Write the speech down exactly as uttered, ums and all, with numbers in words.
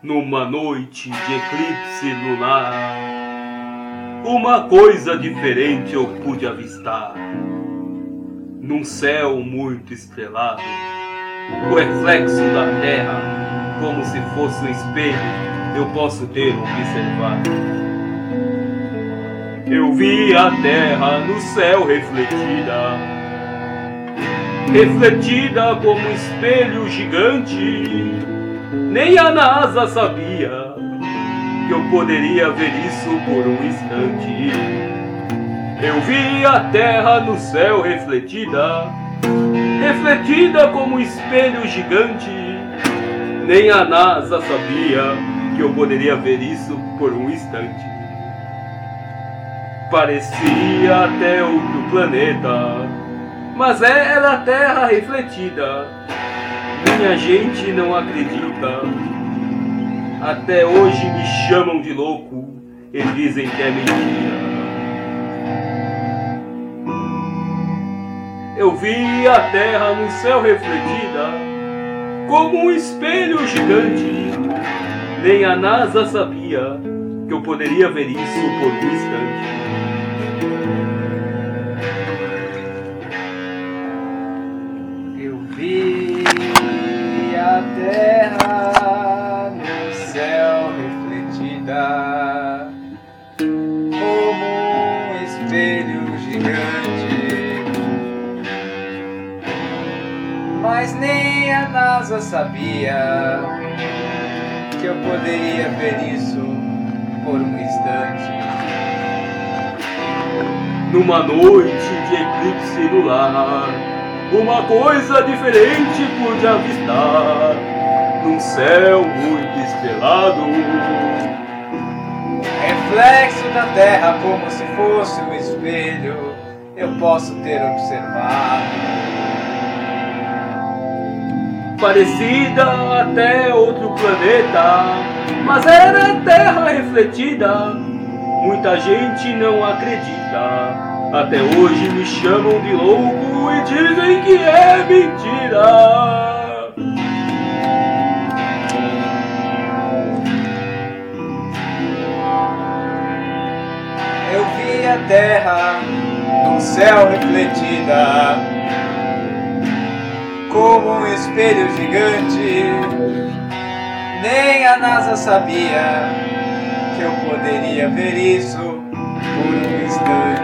Numa noite de eclipse lunar, uma coisa diferente eu pude avistar. Num céu muito estrelado, o reflexo da terra, como se fosse um espelho, eu posso ter observado. Eu vi a terra no céu refletida, refletida como um espelho gigante. Nem a NASA sabia que eu poderia ver isso por um instante. Eu vi a terra no céu refletida, refletida como um espelho gigante. Nem a NASA sabia que eu poderia ver isso por um instante. Parecia até outro planeta, mas era a terra refletida. Minha gente não acredita. Até hoje me chamam de louco e dizem que é mentira. Eu vi a terra no céu refletida, como um espelho gigante. Nem a NASA sabia que eu poderia ver isso por um instante. Eu vi a terra no céu refletida, como um espelho gigante. Mas nem a NASA sabia que eu poderia ver isso por um instante. Numa noite de eclipse lunar, uma coisa diferente pude avistar. Num céu muito estrelado, Reflexo da terra como se fosse um espelho, eu posso ter observado. parecida até outro planeta, mas era a terra refletida. Muita gente não acredita. Até hoje me chamam de louco e dizem que é mentira. Eu vi a terra no céu refletida, como um espelho gigante. Nem a NASA sabia que eu poderia ver isso por um instante.